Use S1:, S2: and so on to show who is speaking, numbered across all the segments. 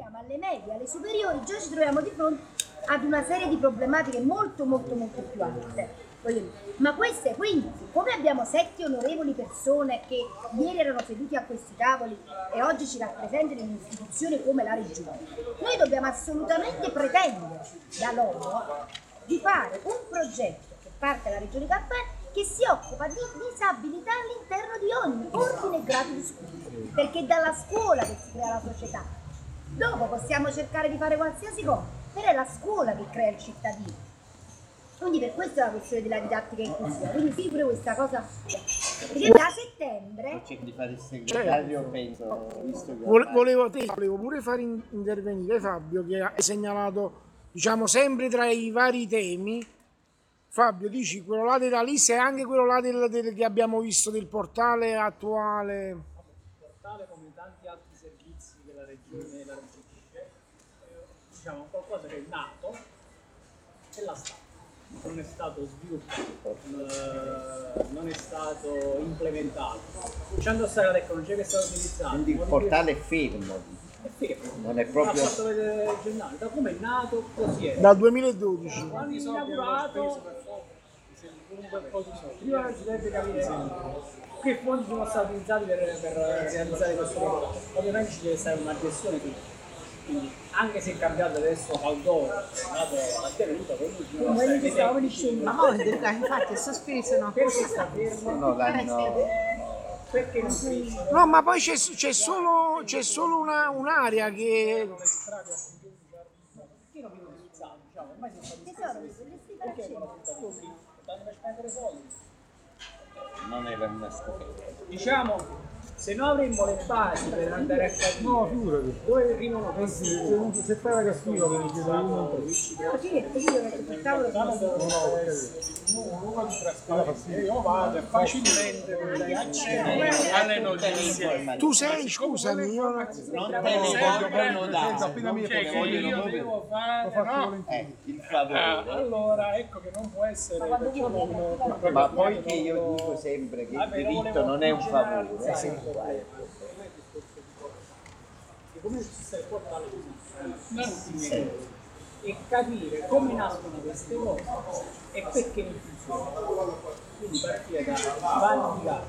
S1: arriviamo alle medie, alle superiori, già ci troviamo di fronte ad una serie di problematiche molto più alte. Ma queste quindi, siccome abbiamo 7 onorevoli persone che ieri erano seduti a questi tavoli e oggi ci rappresentano in un'istituzione come la Regione, noi dobbiamo assolutamente pretendere da loro di fare un progetto che parte dalla Regione Campania che si occupa di disabilità all'interno di ogni ordine e grado di studio, perché è dalla scuola che si crea la società. Dopo possiamo cercare di fare qualsiasi cosa, però è la scuola che crea il cittadino. Quindi per questo è la questione della didattica inclusiva, quindi sì, pure questa cosa, perché da settembre...
S2: Cerco di fare il segretario, penso, visto che
S3: Volevo pure far intervenire Fabio, che hai segnalato, diciamo, sempre tra i vari temi. Fabio, dici quello là della lista e anche quello là che abbiamo visto del portale attuale.
S4: Il portale, come tanti altri servizi che la Regione elargisce, diciamo qualcosa che è nato e la sta. Non è stato sviluppato, non è stato implementato. Lasciando stare la tecnologia che è stata utilizzata.
S2: quindi il portale è fermo.
S4: È fermo.
S2: Non è proprio...
S4: Ha fatto vedere il giornale, da come è nato così è.
S3: Dal 2012.
S4: Quando è inaugurato, prima si deve capire che fondi sono stati utilizzati per realizzare questo lavoro. Ovviamente ci deve stare una gestione qui. Quindi, anche se è cambiato adesso Caldoro, è andato a tenuta,
S5: infatti è sospeso, no?
S4: perché sta fermo?
S2: No, l'hanno...
S4: Perché non si
S3: No, ma poi c'è solo un'area che...
S4: perché non viene utilizzato? Diciamo, ormai si sta
S1: Tesoro, dovresti fare
S4: perché non buttati così? Tanto per spendere soldi.
S2: non era una scoperta.
S4: Diciamo, se no avremmo le basi per andare a capire
S6: figurati.
S4: dove arrivano questi
S6: Se fai la cattiva per il
S1: No, sì, perché io metto sul tavolo
S6: io vado facilmente alle notizie.
S3: Tu sei, scusami, io non...
S2: Non te ne vogliono dare,
S6: Appena mi
S4: che io devo fare, no?
S2: il favore.
S4: Allora ecco che non può essere
S2: Ma poi che io dico sempre che il diritto non è un favore.
S4: Come ci sta il portale così e capire come nascono queste cose e perché non funzionano. Quindi partire da validare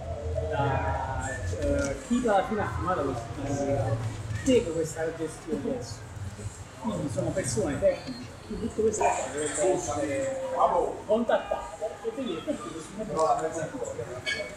S4: da chi alla fine ha firmato questa segue questa gestione adesso. Quindi sono persone tecniche, quindi tutte queste cose dovrebbero essere contattate e vedere perché nessuno può.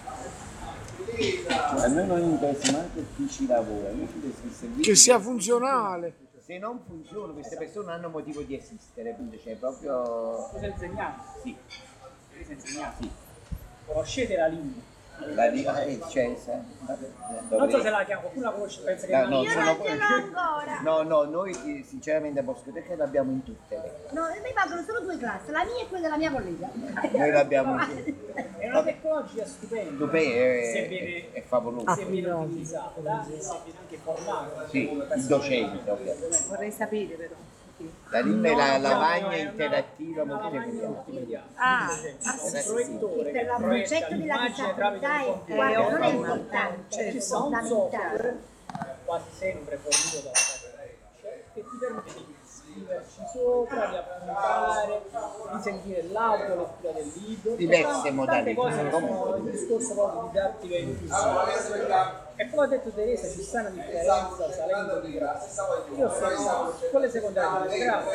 S2: A noi non interessa neanche chi ci lavora, noi ci interessa il servizio.
S3: che sia funzionale.
S2: Se non funziona, queste persone non hanno motivo di esistere, quindi c'è proprio...
S4: Siete insegnanti?
S2: Sì,
S4: Siete insegnanti?
S2: sì.
S4: Conoscete la lingua?
S2: La cioè,
S4: Non so se la chiamo, qualcuno la conosce, pensa che
S2: No,
S4: la
S2: no,
S1: io
S4: lingua.
S1: non ce l'ho ancora.
S2: no, noi sinceramente a Boscoteca l'abbiamo in tutte le...
S1: No, mi mancano solo 2 classi, la mia e quella della mia collega.
S2: Noi l'abbiamo in tutte.
S4: È una tecnologia stupenda.
S2: Dupè
S4: Se viene,
S2: è favoloso.
S4: se viene utilizzata, se viene anche formata.
S2: Sì, il docente ovviamente.
S5: Vorrei sapere però.
S2: La lingua è la lavagna
S4: è una-
S2: interattiva
S4: una lavagna
S2: multimediale.
S4: multimediale.
S5: Ah,
S4: Il proiettore
S1: Per il
S4: che proietta
S1: concetto della
S4: l'immagine tramite
S1: disabilità
S4: un
S1: è,
S4: computer.
S1: guarda, non è
S5: ovvio,
S1: importante, è
S4: Ci sta un
S1: fondamentale.
S4: software quasi sempre fornito dalla Federazione che ti permette di scriverci sopra, di appuntare, di sentire l'audio, lettura del libro,
S2: Diverse
S4: tante
S2: modalità.
S4: cose che sono il discorso proprio di didattica inclusiva. E poi ha detto Teresa, ci sta una differenza salendo di grado. Io sono con le secondarie di grado,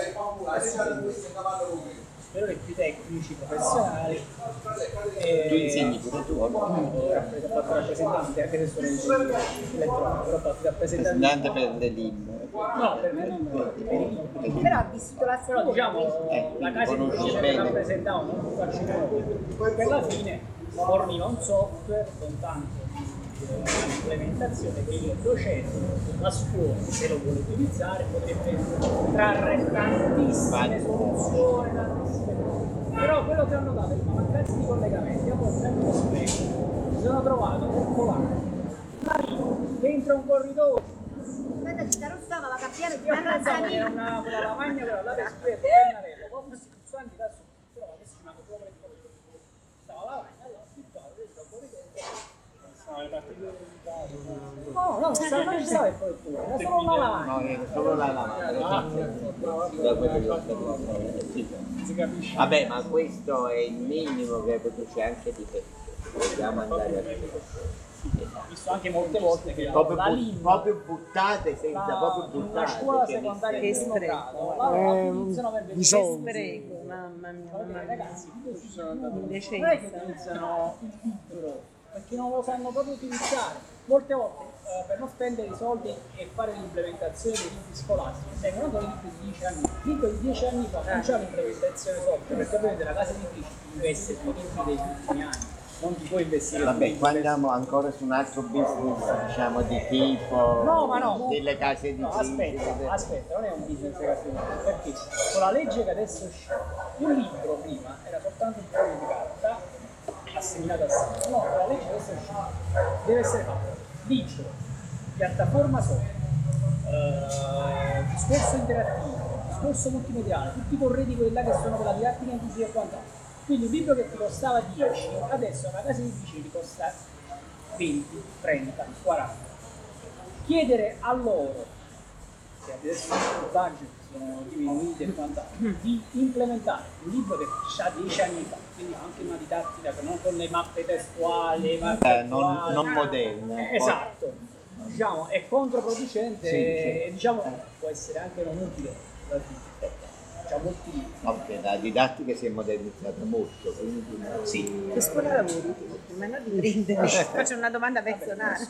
S4: per ore più tecnici, professionali.
S2: Tu insegni pure tu,
S4: Ho fatto rappresentante anche se sono ingegnere elettronico, però ho fatto rappresentante.
S2: rappresentante per le lingue.
S4: No, per i libri.
S1: Però ha vissuto la
S4: Però
S1: scuola.
S4: diciamo la casa
S2: conosce
S4: editrice che
S2: bene.
S4: rappresentava non faccio nome, per la fine forniva un software con tanto di implementazione che il docente, la scuola, se lo vuole utilizzare, potrebbe trarre tantissime soluzioni, tantissime cose. Però quello che hanno dato è una mancanza di collegamenti, a volte anche lo spreco, mi sono trovato nel polare, dentro un corridoio.
S1: Guarda, città rossa va a cambiare di
S4: Io
S1: una razza
S4: pensavo che era
S1: mia.
S4: quella lavagna però là per scrivere pennarello, poi questi pulsanti da su, però adesso mi hanno proprio il corridoio. Stava la lavagna, allora affittavo, dentro un corridoio, stava le partite di No, non ci stava il correttore, era solo la lavagna.
S2: No, è solo la lavagna. Da quello che ho capito. Sì.
S4: Si capisce.
S2: Vabbè, ma questo è il minimo che c'è anche di te. Dobbiamo andare a vedere.
S4: Ho visto anche molte volte che la LIM,
S2: proprio buttate senza proprio
S4: una
S2: buttate.
S4: scuola
S2: cioè,
S4: secondaria
S5: Che
S4: di primo
S5: spreco.
S4: grado la utilizzano per
S3: di soldi.
S5: Spreco, mamma mia, mamma mia.
S4: ragazzi, ci sono non è che
S5: Indecenza.
S4: utilizzano il libro perché non lo sanno proprio utilizzare. Molte volte per non spendere i soldi e fare l'implementazione dei libri scolastici servono solo libri di 10 anni. Il libro di 10 anni fa non c'è l'implementazione software perché ovviamente la casa editrice investe sui libri degli ultimi anni. Non ti puoi investire.
S2: Vabbè, qua andiamo ancora su un altro business, diciamo, di tipo delle case di
S4: Aspetta, non è un business casino, perché con la legge che adesso è uscita, un libro prima era soltanto un foglio di carta assegnato a sé. No, con la legge che adesso è uscita deve essere fatto libro, piattaforma discorso interattivo, discorso multimediale, tutti i corredi quelli là che sono per la didattica inclusiva e quant'altro. Quindi un libro che ti costava 10, adesso una casa editrice ti costa 20, 30, 40. Chiedere a loro, che adesso i budget sono diminuiti e quant'altro, di implementare un libro che ha 10 anni fa, quindi anche una didattica non con le mappe testuali,
S2: non moderne.
S4: Esatto, diciamo è controproducente
S2: Sì,
S4: e diciamo può essere anche non utile.
S2: Ok, la didattica si è modernizzata molto, quindi sì.
S5: Che scuola lavori? Almeno di prendere. Faccio una domanda personale.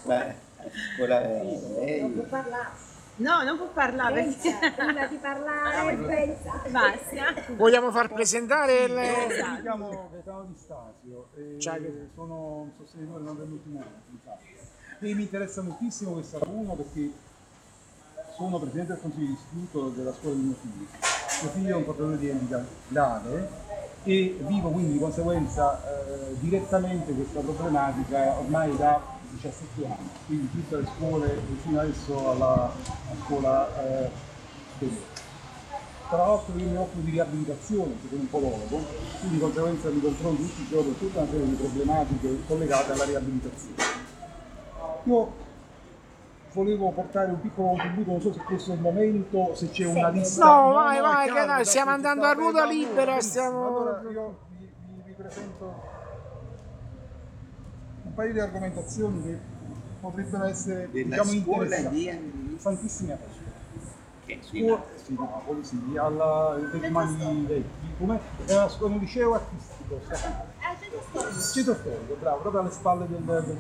S1: Non può parlare.
S5: No, non può parlare perché...
S1: Prima di parlare, pensa.
S5: Basta.
S3: Vogliamo far presentare il...
S6: Mi chiamo Gaetano Di Stasio e
S3: Ciao.
S6: sono un sostenitore non dell'ultimo anno. E mi interessa moltissimo questa laguna perché sono presidente del consiglio di istituto della scuola di mio figlio. Mio figlio è un portatore di handicap grave e vivo quindi di conseguenza direttamente questa problematica ormai da 17 anni, quindi tutte le scuole fino adesso alla scuola superiore. Tra l'altro io mi occupo di riabilitazione, perché sono un podologo, quindi di conseguenza mi confronto tutti i giorni con tutta una serie di problematiche collegate alla riabilitazione. Io volevo portare un piccolo contributo, non so se questo è il momento, se c'è una lista.
S3: No, vai,
S6: è
S3: che
S6: chiaro,
S3: noi stiamo
S6: adesso
S3: andando a ruota
S6: benissimo.
S3: libera, stiamo...
S6: Allora io vi presento un paio di argomentazioni che potrebbero essere, diciamo, interessanti. Santissimi Apostoli. Scuola di Napoli, sì, alla Mani Vecchi, come era un liceo artistico, centro storico, bravo, proprio alle spalle del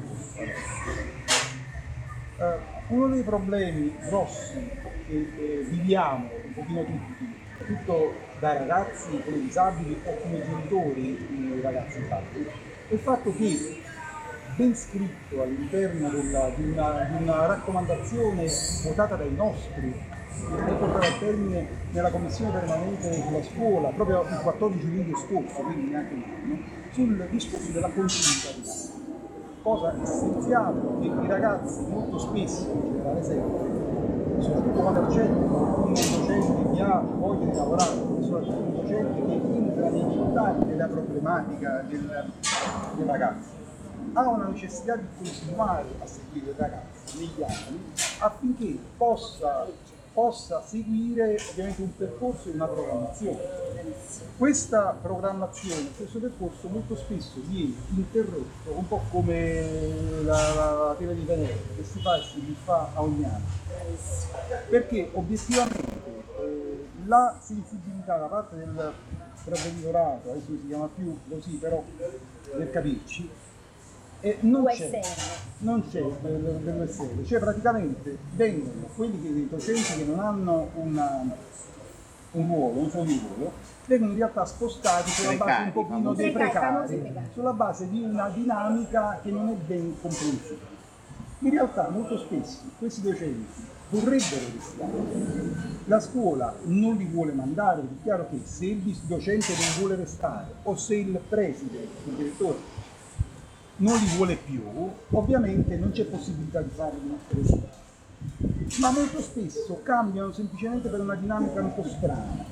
S6: uno dei problemi grossi che viviamo un pochino tutti, soprattutto da ragazzi come disabili o come genitori di ragazzi infatti, è il fatto che ben scritto all'interno di una raccomandazione votata dai nostri, che è portata a termine nella commissione permanente sulla scuola proprio il 14 luglio scorso, quindi neanche un anno, sul discorso della continuità di lavoro. Cosa essenziale che i ragazzi molto spesso, in generale sempre, soprattutto quando accettano un docente che ha voglia di lavorare, soprattutto un docente che entra nei dettagli della problematica del ragazzo, ha una necessità di continuare a seguire il ragazzo negli anni affinché possa seguire ovviamente un percorso e una programmazione. Questa programmazione, questo percorso molto spesso viene interrotto un po' come la tela di Venere che si fa e si rifà a ogni anno, perché obiettivamente la sensibilità da parte del provveditorato, adesso si chiama più così però per capirci, non c'è dell'USR, cioè praticamente vengono quelli che dei docenti che non hanno un ruolo, un ruolo, vengono in realtà spostati sulla base un pochino dei precari, sulla base di una dinamica che non è ben comprensibile. In realtà molto spesso questi docenti vorrebbero restare, la scuola non li vuole mandare, perché è chiaro che se il docente non vuole restare o se il preside, il direttore, non li vuole più, ovviamente non c'è possibilità di farli restare. Ma molto spesso cambiano semplicemente per una dinamica un po' strana.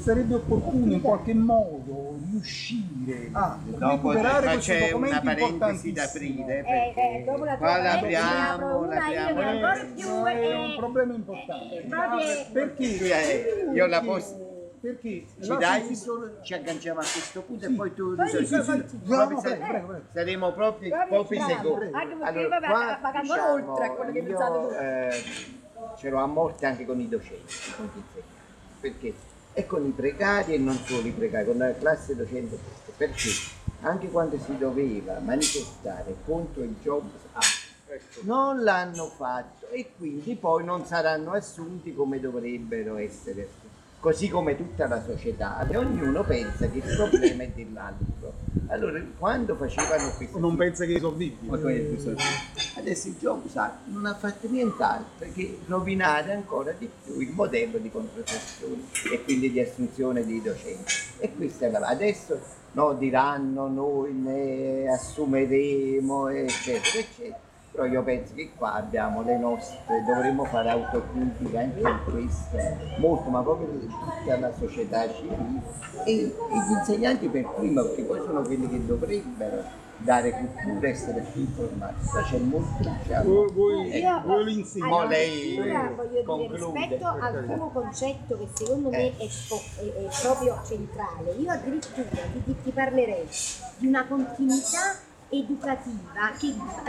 S6: sarebbe opportuno in qualche modo riuscire a
S2: Dopo
S6: recuperare questi
S2: c'è una
S6: documenti
S2: parentesi da
S6: importantissimi.
S2: aprire, perché
S1: dopo la tua
S2: qua
S1: parentesi ne apro
S2: l'abbiamo,
S1: una io che ancora più
S6: No, è un problema importante.
S1: proprio
S6: Perché?
S2: io la posso...
S6: Perché
S2: Ci
S6: la
S2: dai
S6: sensibilità-
S2: solo, ci agganciamo a questo punto
S6: Sì.
S2: e poi tu
S1: Poi
S2: risolvi.
S1: sì, sì.
S6: Bravo,
S2: Proprio
S6: prego, prego.
S2: saremo proprio
S1: Proprio
S2: pochi
S1: bravo.
S2: secondi.
S1: Anche perché
S2: Allora,
S1: va
S2: qua,
S1: ancora oltre a quello che pensate tu.
S2: ce l'ho a morte anche con i docenti, con gli insegnanti, perché e con i precari e non solo i precari, con la classe docente, perché anche quando si doveva manifestare contro il Jobs Act non l'hanno fatto e quindi poi non saranno assunti come dovrebbero essere assunti. Così come tutta la società, e ognuno pensa che il problema è dell'altro. Allora, quando facevano questo,
S6: Non pensa che è risolvibile.
S2: adesso il Jobs Act non ha fatto nient'altro che rovinare ancora di più il modello di contrattazione e quindi di assunzione dei docenti. E questa è la... Adesso no, diranno noi ne assumeremo, eccetera, eccetera. Però io penso che qua abbiamo le nostre, dovremmo fare autocritica anche in questo, molto, ma proprio di tutta la società civile e gli insegnanti per prima, perché poi sono quelli che dovrebbero dare cultura, essere più informati. Però c'è molto, diciamo.
S6: Voi lo insegnate.
S2: Mo lei
S1: allora, voglio dire,
S2: conclude.
S1: rispetto al primo concetto che secondo me è proprio centrale, io addirittura ti parlerei di una continuità educativa che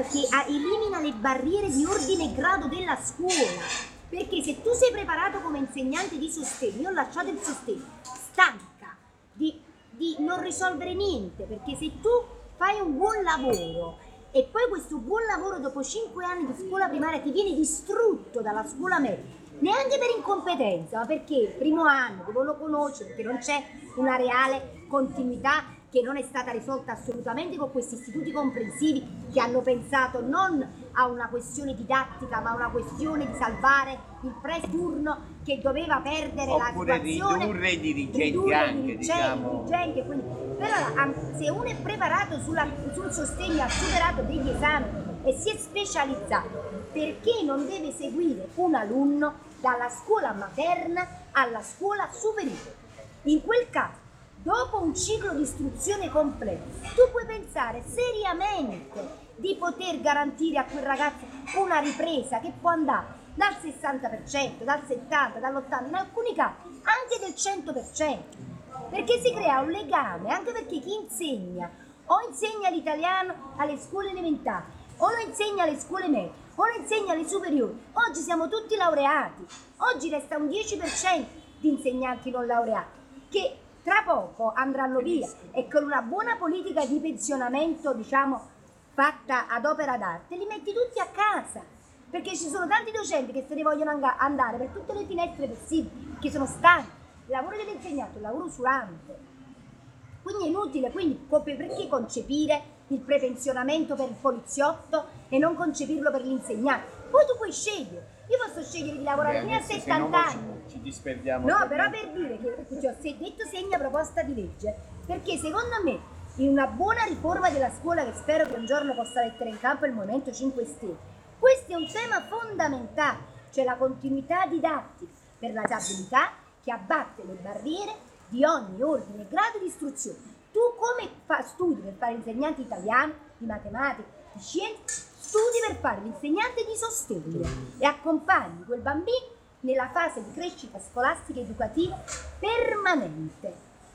S1: elimina le barriere di ordine e grado della scuola, perché se tu sei preparato come insegnante di sostegno, io ho lasciato il sostegno stanca di non risolvere niente, perché se tu fai un buon lavoro e poi questo buon lavoro dopo 5 anni di scuola primaria ti viene distrutto dalla scuola media, neanche per incompetenza, ma perché il primo anno devo lo conoscere, perché non c'è una reale continuità che non è stata risolta assolutamente con questi istituti comprensivi che hanno pensato non a una questione didattica ma a una questione di salvare il turno che doveva perdere
S2: Oppure
S1: la situazione,
S2: ridurre i dirigenti
S1: ridurre
S2: anche,
S1: i
S2: diciamo.
S1: dirigenti, quindi, però se uno è preparato sul sostegno, ha superato degli esami e si è specializzato, perché non deve seguire un alunno dalla scuola materna alla scuola superiore? In quel caso, dopo un ciclo di istruzione completo, tu puoi pensare seriamente di poter garantire a quel ragazzo una ripresa che può andare dal 60%, dal 70%, dall'80%, in alcuni casi anche del 100%, perché si crea un legame, anche perché chi insegna o insegna l'italiano alle scuole elementari, o lo insegna alle scuole medie, o lo insegna alle superiori. Oggi siamo tutti laureati, oggi resta un 10% di insegnanti non laureati, che tra poco andranno via e con una buona politica di pensionamento, diciamo, fatta ad opera d'arte, li metti tutti a casa, perché ci sono tanti docenti che se ne vogliono andare per tutte le finestre possibili, che sono stanchi. Il lavoro dell'insegnante è un lavoro usurante, quindi è inutile. Quindi perché concepire il prepensionamento per il poliziotto e non concepirlo per l'insegnante? Poi tu puoi scegliere. Io posso scegliere di lavorare fino a 70 anni.
S2: Ci disperdiamo.
S1: No, però per dire che ti ho detto segna proposta di legge, perché secondo me in una buona riforma della scuola, che spero che un giorno possa mettere in campo il Movimento 5 Stelle, questo è un tema fondamentale, cioè la continuità didattica per la disabilità che abbatte le barriere di ogni ordine e grado di istruzione. Tu come studi per fare insegnante italiano, di matematica, di scienze, studi per fare l'insegnante di sostegno e accompagni quel bambino nella fase di crescita scolastica e educativa permanente.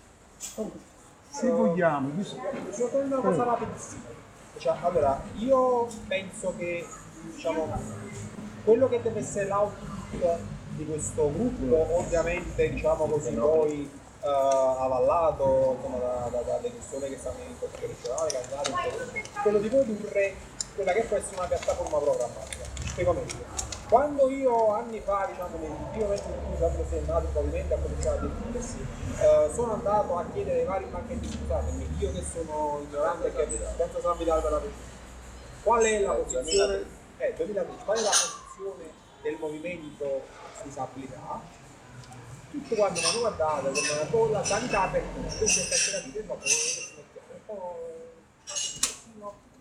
S6: Se vogliamo,
S4: Solo una cosa rapidissima. Cioè, allora, io penso che, diciamo, quello che deve essere l'output di questo gruppo, ovviamente, diciamo così, poi avallato, insomma, dalle persone che stanno in consiglio regionale, quello di produrre quella che può essere una piattaforma programmatica. Spiego meglio. Quando io anni fa, diciamo nel primo momento in cui sono nato il movimento a cominciare a diffondersi, sono andato a chiedere ai vari banchetti, scusatemi, io che sono ignorante e che penso sia abitato per la politica, qual è la posizione 2013, qual è la posizione del movimento disabilità? Tutto quanto mi hanno guardato con la sanità per tutti, quindi è stata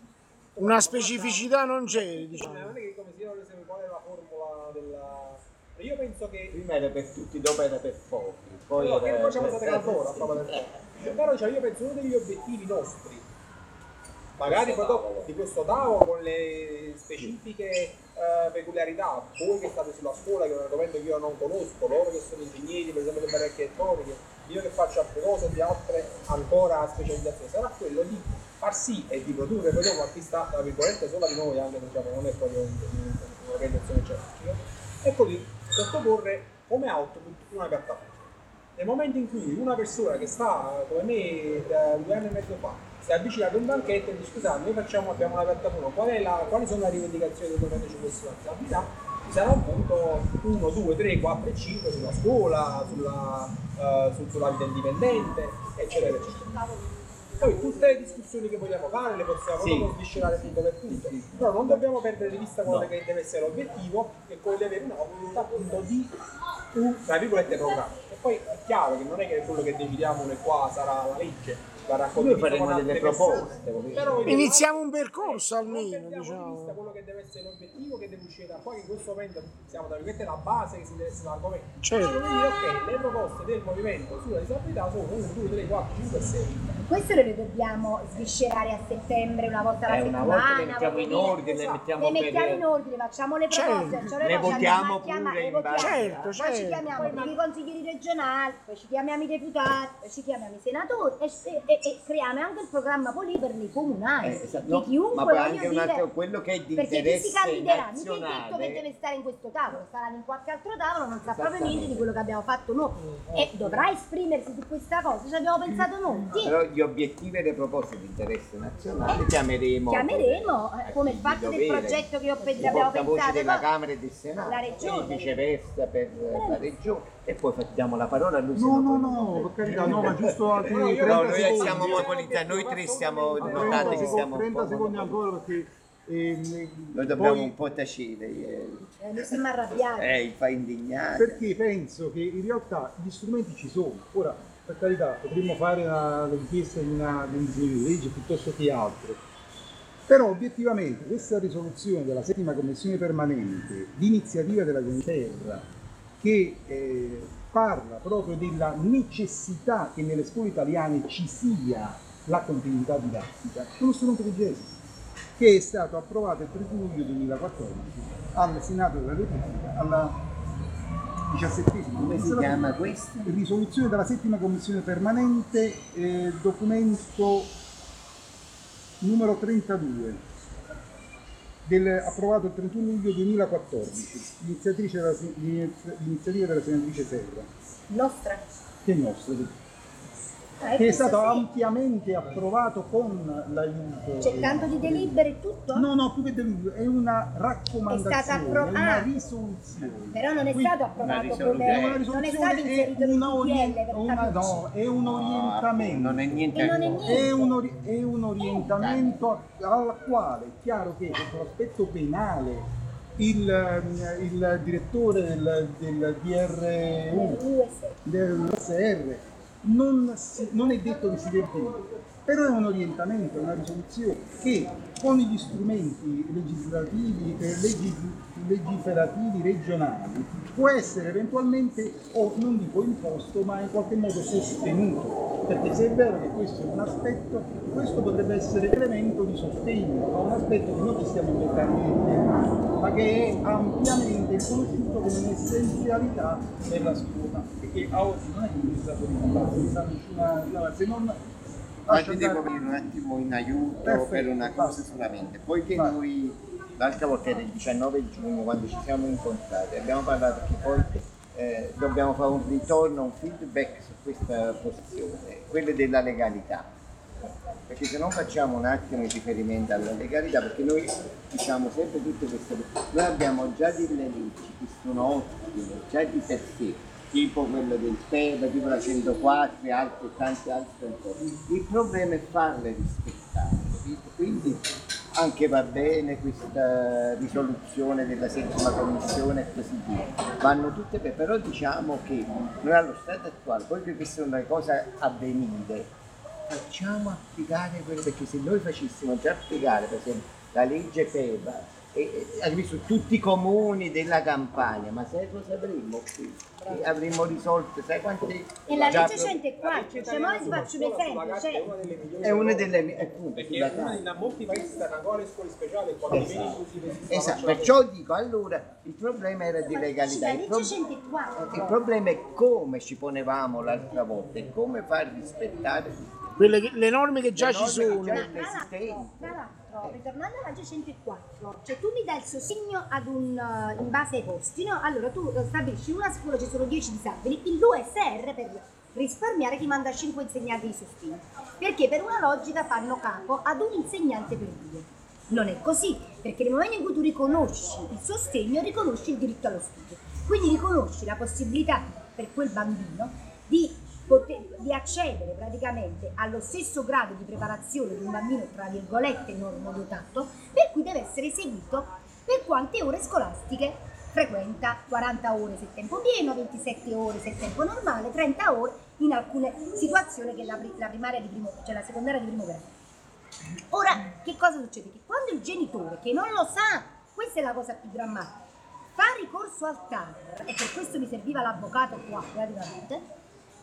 S3: Una specificità non c'è, diciamo.
S4: non è che come si vuole sapere qual è la formula
S6: Io penso che
S2: Prima era per tutti, dopo era per pochi. Poi
S6: no, che
S2: era
S6: facciamo state
S2: per-
S6: ancora a favore del popolo. Però cioè, io penso uno degli obiettivi nostri, magari poi dopo di questo tavolo con le specifiche peculiarità, voi che state sulla scuola, che è un argomento che io non conosco, loro che sono ingegneri, per esempio delle architettoniche, io che faccio altre cose e di altre ancora specializzazioni, sarà quello di far sì e di produrre poi dopo a chi sta, tra virgolette, sopra di noi, anche diciamo, non è proprio un'organizzazione certica, ecco di sottoporre come output una piattaforma. Nel momento in cui una persona che sta come me da 2 anni e mezzo fa si avvicina ad un banchetto e dice scusate, noi abbiamo una piattaforma, quali sono le rivendicazioni del movimento 5 Stelle sulla disabilità? Ci sarà un punto 1, 2, 3, 4 e 5 sulla scuola, sulla vita indipendente, eccetera, eccetera. Poi tutte le discussioni che vogliamo fare le possiamo proprio sviscerare punto per punto, però non dobbiamo perdere di vista quello che deve essere l'obiettivo, che è quello di avere un output appunto di un, tra virgolette, programma. E poi è chiaro che non è che quello che decidiamo noi qua sarà la legge,
S2: Noi faremo delle proposte.
S6: però
S3: Iniziamo un percorso
S6: non
S3: almeno,
S6: perdiamo di vista
S3: diciamo.
S6: quello che deve essere l'obiettivo che deve uscire da qua, che in questo momento siamo tra virgolette la base che si deve essere l'argomento.
S3: Certo.
S6: Però dire ok, le proposte del movimento sulla disabilità sono 1, 2, 3, 4, 5, 6.
S1: Questo lo dobbiamo sviscerare a settembre, una volta alla
S2: Una
S1: settimana.
S2: volta le mettiamo in
S1: voglio dire.
S2: ordine, le mettiamo
S1: Le mettiamo
S2: per-
S1: in ordine, facciamo le proposte,
S3: Certo.
S1: facciamo
S2: Le
S1: cose,
S2: votiamo
S1: andiamo a chiamare,
S2: pure
S1: le
S2: in
S1: votiamo.
S2: base.
S3: Certo,
S1: Poi ci
S3: certo.
S1: chiamiamo i consiglieri regionali, poi ci chiamiamo i deputati, poi ci chiamiamo i senatori e creiamo anche il programma politico per i comunali.
S2: Esatto.
S1: Che
S2: No,
S1: chiunque,
S2: ma poi
S1: voglio
S2: anche un
S1: dire,
S2: altro, quello che è di
S1: perché chi si
S2: interesse
S1: candiderà mica è detto che
S2: nazionale.
S1: deve stare in questo tavolo, sarà in qualche altro tavolo, non sa proprio
S2: Esattamente.
S1: niente di quello che abbiamo fatto noi e dovrà esprimersi su questa cosa, ci abbiamo pensato noi. Sì.
S2: Però gli obiettivi e le proposte di interesse nazionale chiameremo
S1: Come parte del progetto che abbiamo
S2: portavoce
S1: pensato
S2: della
S1: noi.
S2: Camera e del Senato
S1: La Regione.
S2: e viceversa per la Regione e poi diamo la parola a lui.
S6: No, per carità, no, ma giusto altri 30
S2: No, noi
S6: secondi.
S2: siamo monopolizzati, noi tre siamo, notate che siamo un
S6: 30
S2: po'
S6: secondi
S2: monopolizzati.
S6: ancora perché
S2: Noi dobbiamo
S6: poi-
S2: un po' tacere,
S1: Noi siamo arrabbiati.
S2: fa indignare.
S6: perché penso che in realtà gli strumenti ci sono. Ora, per carità, potremmo fare la richiesta di un disegno di legge piuttosto che altro. Però obiettivamente questa risoluzione della settima commissione permanente di iniziativa della Terra che parla proprio della necessità che nelle scuole italiane ci sia la continuità didattica, è uno strumento vigente che è stato approvato il 31 luglio 2014 al Senato della Repubblica, alla 17ª
S2: Come si chiama questo?
S6: risoluzione della settima commissione permanente, documento numero 32, approvato il 31 luglio 2014, l'iniziativa della senatrice Serra,
S1: Nostra.
S6: che è nostra, sì.
S1: Ah,
S6: Che è
S1: questo
S6: stato
S1: sì.
S6: ampiamente approvato con l'aiuto.
S1: C'è tanto di delibere e tutto?
S6: No, più che delibero, è una raccomandazione,
S1: È stata appro-
S6: è una
S1: ah.
S6: risoluzione.
S1: Però non è
S6: Quindi-
S1: stato approvato
S2: risoluzione.
S1: come...
S6: È una
S1: Non è
S6: risoluzione,
S1: stato inserito nel DPL per capirci.
S6: no, è un orientamento.
S2: Non è niente.
S1: E non è niente.
S6: È un orientamento al quale è chiaro che sotto l'aspetto penale il direttore del DRU, del SR, non è detto che si deve tenere, però è un orientamento, è una risoluzione che con gli strumenti legislativi legiferativi regionali può essere eventualmente, o non dico imposto, ma in qualche modo sostenuto, perché se è vero che questo è un aspetto, questo potrebbe essere elemento di sostegno a un aspetto che noi ci stiamo inventando, ma che è ampiamente conosciuto come un'essenzialità della scuola e che a oggi non è utilizzato se non
S2: Ma ti devo venire un attimo in aiuto
S6: Perfetto,
S2: per una cosa
S6: basta.
S2: solamente, poiché
S6: Vai.
S2: noi l'altra volta era il 19 giugno quando ci siamo incontrati, abbiamo parlato che poi dobbiamo fare un ritorno, un feedback su questa posizione, quella della legalità, perché se non facciamo un attimo il riferimento alla legalità, perché noi diciamo sempre tutte queste cose, noi abbiamo già delle leggi che sono ottime, già di per sé, tipo quello del PEDA, tipo la 104 e altre, tante altre ancora. Il problema è farle rispettare, capito? Quindi anche va bene questa risoluzione della settima commissione e così via, vanno tutte bene, però diciamo che noi allo stato attuale, poi che questa è una cosa a venire, facciamo applicare quello, perché se noi facessimo già applicare per esempio la legge PEDA arrivi su tutti i comuni della Campania, ma sai cosa avremmo qui? Avremmo risolto, sai quanti...
S1: E la
S2: già
S1: legge 104, cioè mo vi faccio un esempio, cioè,
S2: è una delle mie... appunto,
S6: perché
S2: sulla
S6: in molti paesi stanno ancora le scuole speciali e quando vieni
S2: Esatto,
S6: inclusive
S2: esatto. Perciò dico, allora, il problema era di legalità.
S1: la
S2: Il,
S1: legge 104.
S2: il problema è come ci ponevamo l'altra volta e come far rispettare
S3: Le norme che già
S2: le
S3: ci
S2: norme
S3: sono.
S2: che già
S1: Tra
S2: esistenti.
S1: l'altro, ritornando alla legge 104, cioè tu mi dai il sostegno ad in base ai posti, no? Allora tu stabilisci in una scuola ci sono 10 disabili, il 2SR per risparmiare ti manda 5 insegnanti di sostegno, perché per una logica fanno capo ad un insegnante per 2. Non è così, perché nel momento in cui tu riconosci il sostegno, riconosci il diritto allo studio. Quindi riconosci la possibilità per quel bambino di accedere praticamente allo stesso grado di preparazione di un bambino tra virgolette normodotato, per cui deve essere seguito per quante ore scolastiche frequenta, 40 ore se tempo pieno, 27 ore se tempo normale, 30 ore in alcune situazioni che è la primaria di primo, cioè la secondaria di primo grado. Ora, che cosa succede? Che quando il genitore, che non lo sa, questa è la cosa più drammatica, fa ricorso al TAR, e per questo mi serviva l'avvocato qua praticamente,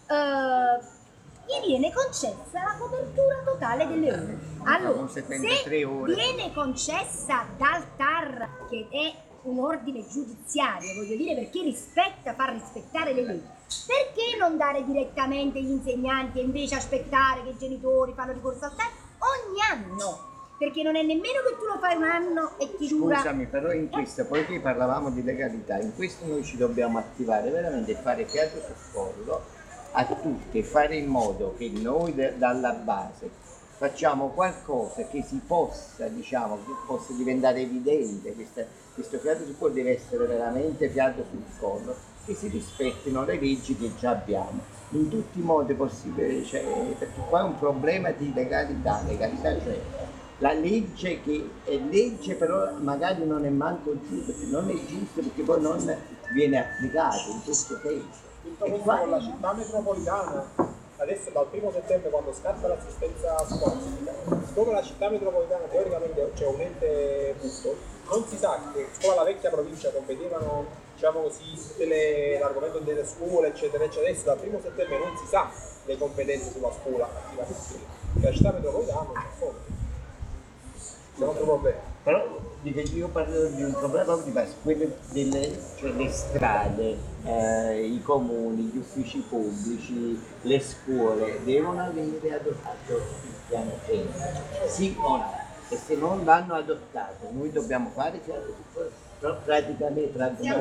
S1: gli viene concessa la copertura totale delle ore. Allora, se viene concessa dal TAR, che è un ordine giudiziario, voglio dire, perché fa rispettare le leggi, perché non dare direttamente gli insegnanti e invece aspettare che i genitori fanno ricorso al TAR ogni anno? Perché non è nemmeno che tu lo fai un anno e ti dura.
S2: Scusami, però in questo, poiché parlavamo di legalità, in questo noi ci dobbiamo attivare veramente e fare fiato sul collo a tutti e fare in modo che noi dalla base facciamo qualcosa che si possa, diciamo, che possa diventare evidente. Questo fiato sul collo deve essere veramente fiato sul collo, che si rispettino le leggi che già abbiamo in tutti i modi possibili, cioè, perché qua è un problema di legalità, cioè la legge che è legge però magari non è manco giusta, perché non è giusta perché poi non viene applicata in questo senso.
S6: con la città metropolitana, adesso dal 1° settembre quando scatta l'assistenza scolastica, siccome la città metropolitana teoricamente c'è un ente pubblico, non si sa che siccome la vecchia provincia competevano, diciamo così, l'argomento delle scuole eccetera eccetera, adesso dal 1° settembre non si sa le competenze sulla scuola attiva, la città metropolitana non c'è fondo. C'è un altro problema.
S2: Però io parlo di un problema proprio di base, quello cioè le strade, i comuni, gli uffici pubblici, le scuole devono avere adottato il piano centro, sì o no? E se non l'hanno adottato noi dobbiamo fare praticamente.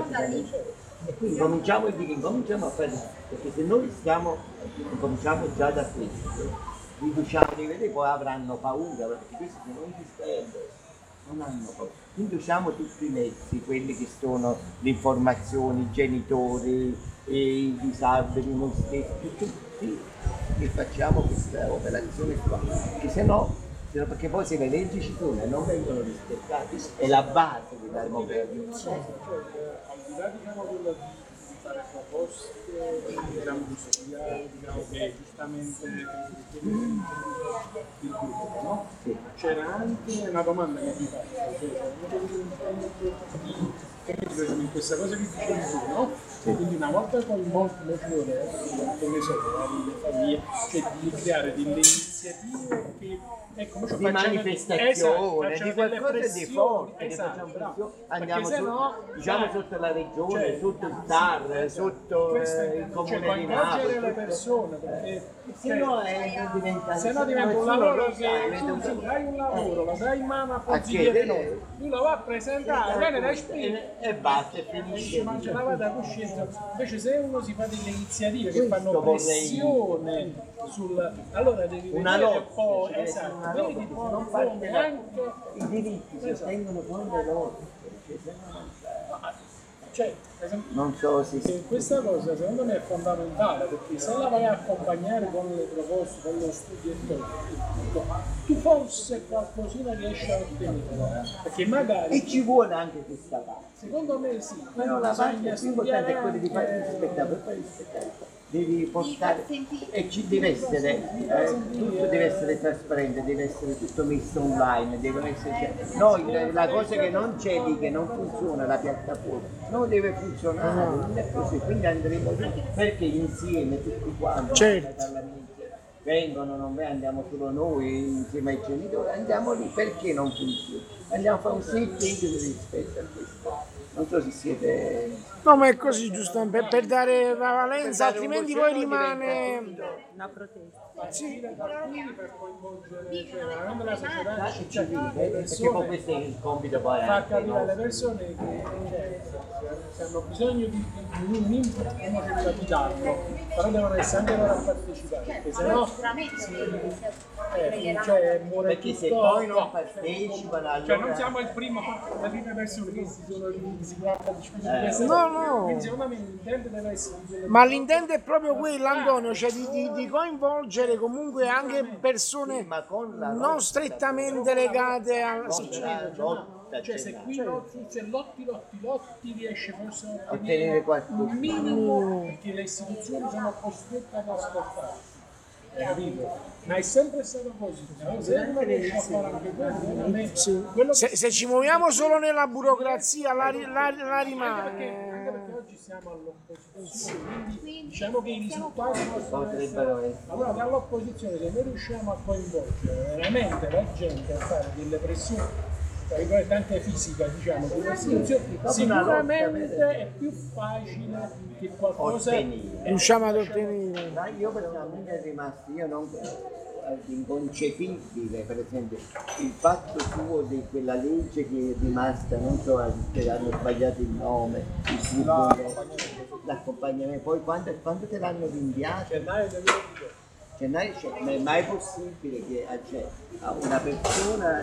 S2: E quindi cominciamo a fare, perché se noi cominciamo già da questo, riduciamo di vedere, poi avranno paura, perché questi se non distendono non hanno paura. Induciamo tutti i mezzi, quelli che sono le informazioni, i genitori, i disabili, noi stessi, tutti e facciamo questa operazione qua, che se no, perché poi se le leggi ci sono e non vengono rispettate, è la base della governo.
S6: Al di là diciamo quello di fare proposte, diciamo di studiare, diciamo che giustamente il gruppo, no? Sì. C'era anche una domanda che mi faccio, cioè in questa cosa che dicevi tu, no? Sì. Quindi una volta coinvolte le scuole, che ne so, le famiglie, cioè di creare delle iniziative che
S2: di manifestazione, di qualcosa di forte,
S6: esatto,
S2: andiamo
S6: diciamo
S2: sotto la regione, sotto il TAR, sotto il comune di Napoli,
S6: le persone, perché
S2: se no diventa
S6: un lavoro che tu dai un lavoro, lo dai in mano a consigliere noi, lui lo va a presentare, viene da spingere
S2: e basta, e finisce.
S6: Mangia la vada coscienza. Invece se uno si fa delle iniziative che fanno pressione allora devi
S2: una
S6: vedere
S2: lotta,
S6: poi, esatto, vedi poi
S2: non parte
S6: anche
S2: i diritti si ottengono con le lotte,
S6: cioè
S2: Non so se
S4: Questa cosa secondo me è fondamentale, perché se la vai a accompagnare con le proposte, con lo studio e tutto, tu forse qualcosina riesci a ottenere, perché magari
S2: e ci vuole anche questa parte.
S4: secondo me sì,
S2: Però la parte
S4: bisogna
S2: più importante è quella di
S4: studiare
S2: fare il spettacolo, fare il spettacolo. Devi portare e ci deve essere, tutto deve essere trasparente, deve essere tutto messo online, deve essere, noi la cosa che non c'è lì, che non funziona la piattaforma, non deve funzionare, non è così, quindi andremo lì perché insieme tutti quanti
S3: Certo.
S2: vengono, non vengono, andiamo solo noi insieme ai genitori, andiamo lì perché non funziona, andiamo a fare un setting rispetto a questo. Non so se siete...
S3: No, ma è così, giusto, per dare la valenza, altrimenti poi rimane...
S5: Una protesta.
S3: Sì.
S4: per coinvolgere, cioè veramente la società
S2: civile, perché poi questo è il compito poi
S4: fa
S2: anche
S4: capire alle
S2: nostro.
S4: persone che se hanno bisogno di un input uno cerca di darlo, però devono essere anche loro a partecipare, perché sennò cioè, muore
S2: Perché se
S4: tutto,
S2: poi non
S4: no.
S2: partecipano allora...
S4: Cioè non siamo le prime persone che si sono si tratta di questa
S3: No, no.
S4: quindi secondo me l'intento deve essere
S3: Ma l'intento è proprio quello, Antonio, cioè di coinvolgere comunque anche persone
S2: ma con la
S3: non strettamente legate al... Sì,
S2: lotta,
S4: cioè se qui se lotti riesce forse a
S2: ottenere qualcosa.
S4: un minimo perché le istituzioni sono costrette ad ascoltare. Capito? Ma è sempre stato così. Se uno riesce a fare anche quello,
S3: Se ci muoviamo solo nella burocrazia la
S4: anche
S3: rimane.
S4: perché oggi siamo all'opposizione, quindi diciamo che i risultati possono
S2: Potrebbero
S4: essere.
S2: essere.
S4: Allora dall'opposizione se noi riusciamo a coinvolgere veramente la gente a fare delle pressioni, tra virgolette anche fisica, diciamo, delle istituzioni, sicuramente è più facile che qualcosa
S3: Riusciamo ad ottenere.
S2: Ma io personalmente è rimasto, io non inconcepibile per esempio il fatto suo di quella legge che è rimasta, non so se hanno sbagliato il nome, l'accompagnamento, poi quando te l'hanno rinviato?
S4: gennaio 2022.
S2: Non è mai possibile che una persona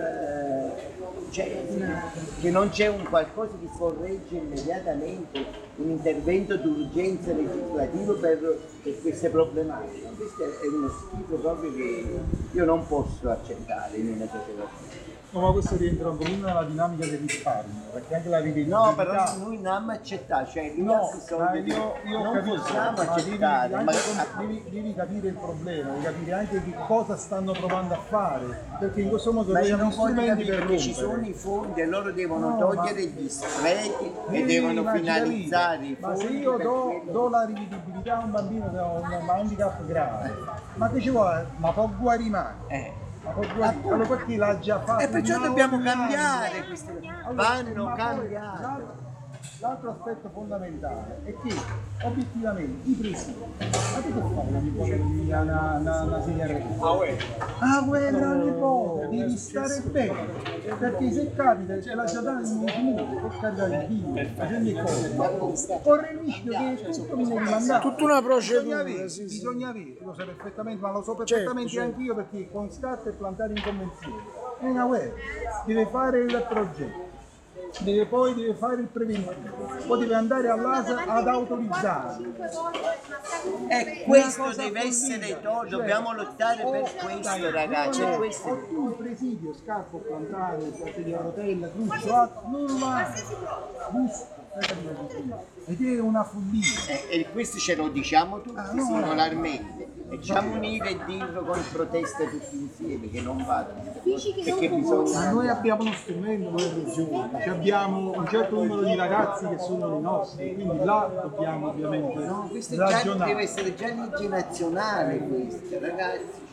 S2: che non c'è un qualcosa che corregge immediatamente, un intervento d'urgenza legislativo per queste problematiche. Questo è uno schifo proprio che io non posso accettare in una società.
S6: No, ma questo rientra un pochino nella dinamica del risparmio, perché anche la rivedibilità...
S2: No, però noi non abbiamo accettato, cioè
S6: No,
S2: no,
S6: ma io
S2: non
S6: capisco,
S2: possiamo
S6: ma
S2: accettare.
S6: devi capire il problema, devi capire anche che cosa stanno provando a fare, perché in questo modo
S2: Ma
S6: noi
S2: io
S6: abbiamo
S2: non voglio
S6: strumenti
S2: capire
S6: per
S2: che ci sono
S6: rompere.
S2: i fondi e loro devono
S6: No,
S2: togliere gli sprechi e devono
S6: Ma ci
S2: finalizzare
S6: capite?
S2: i
S6: Ma
S2: fondi.
S6: se io
S2: per
S6: do
S2: quello.
S6: la rivivibilità a un bambino che ha un handicap grave, ma che ci vuole? Ma può guarimare? Ma può guarire? Allora perché l'ha già fatto?
S2: E perciò
S6: No,
S2: dobbiamo
S6: no,
S2: cambiare
S6: no.
S2: queste
S6: Allora,
S2: vanno
S6: ma poi
S2: cambiate.
S6: l'altro aspetto fondamentale è che obiettivamente i presidi, ma tu che fai la nipote che mi ha una sedia a rete? Ah, quella nipote, devi stare bene, perché se capita che la giornata di movimento per carità di Dio, facendo cose, corre il rischio che tutto viene rimandato.
S3: Tutta una procedura,
S6: Bisogna avere,
S3: sì, sì.
S6: bisogna avere, lo so perfettamente, ma lo so perfettamente
S3: certo.
S6: anch'io perché con scatta e plantare in convenzione. È una web, deve fare il progetto. Deve fare il preventivo, poi deve andare all'ASA ad autorizzare.
S2: E questo
S6: Una cosa
S2: deve essere
S6: follia,
S2: tolto,
S6: cioè,
S2: dobbiamo lottare per
S6: o-
S2: questo ragazzi.
S6: o-
S2: E questo
S6: o tu il presidio, scarpo, plantare, sedia a rotella, cruccio, non va, busto, ed è una follia.
S2: e questo ce lo diciamo tutti
S6: no.
S2: singolarmente. E diciamo unire e dirlo con proteste tutti insieme che non vanno. Perché
S6: Ma
S2: bisogna.
S6: noi abbiamo uno strumento, noi regioni, abbiamo un certo numero di ragazzi che sono i nostri, quindi là dobbiamo ovviamente
S2: No, questo è già,
S6: ragionare.
S2: deve essere già legge nazionale questo, ragazzi.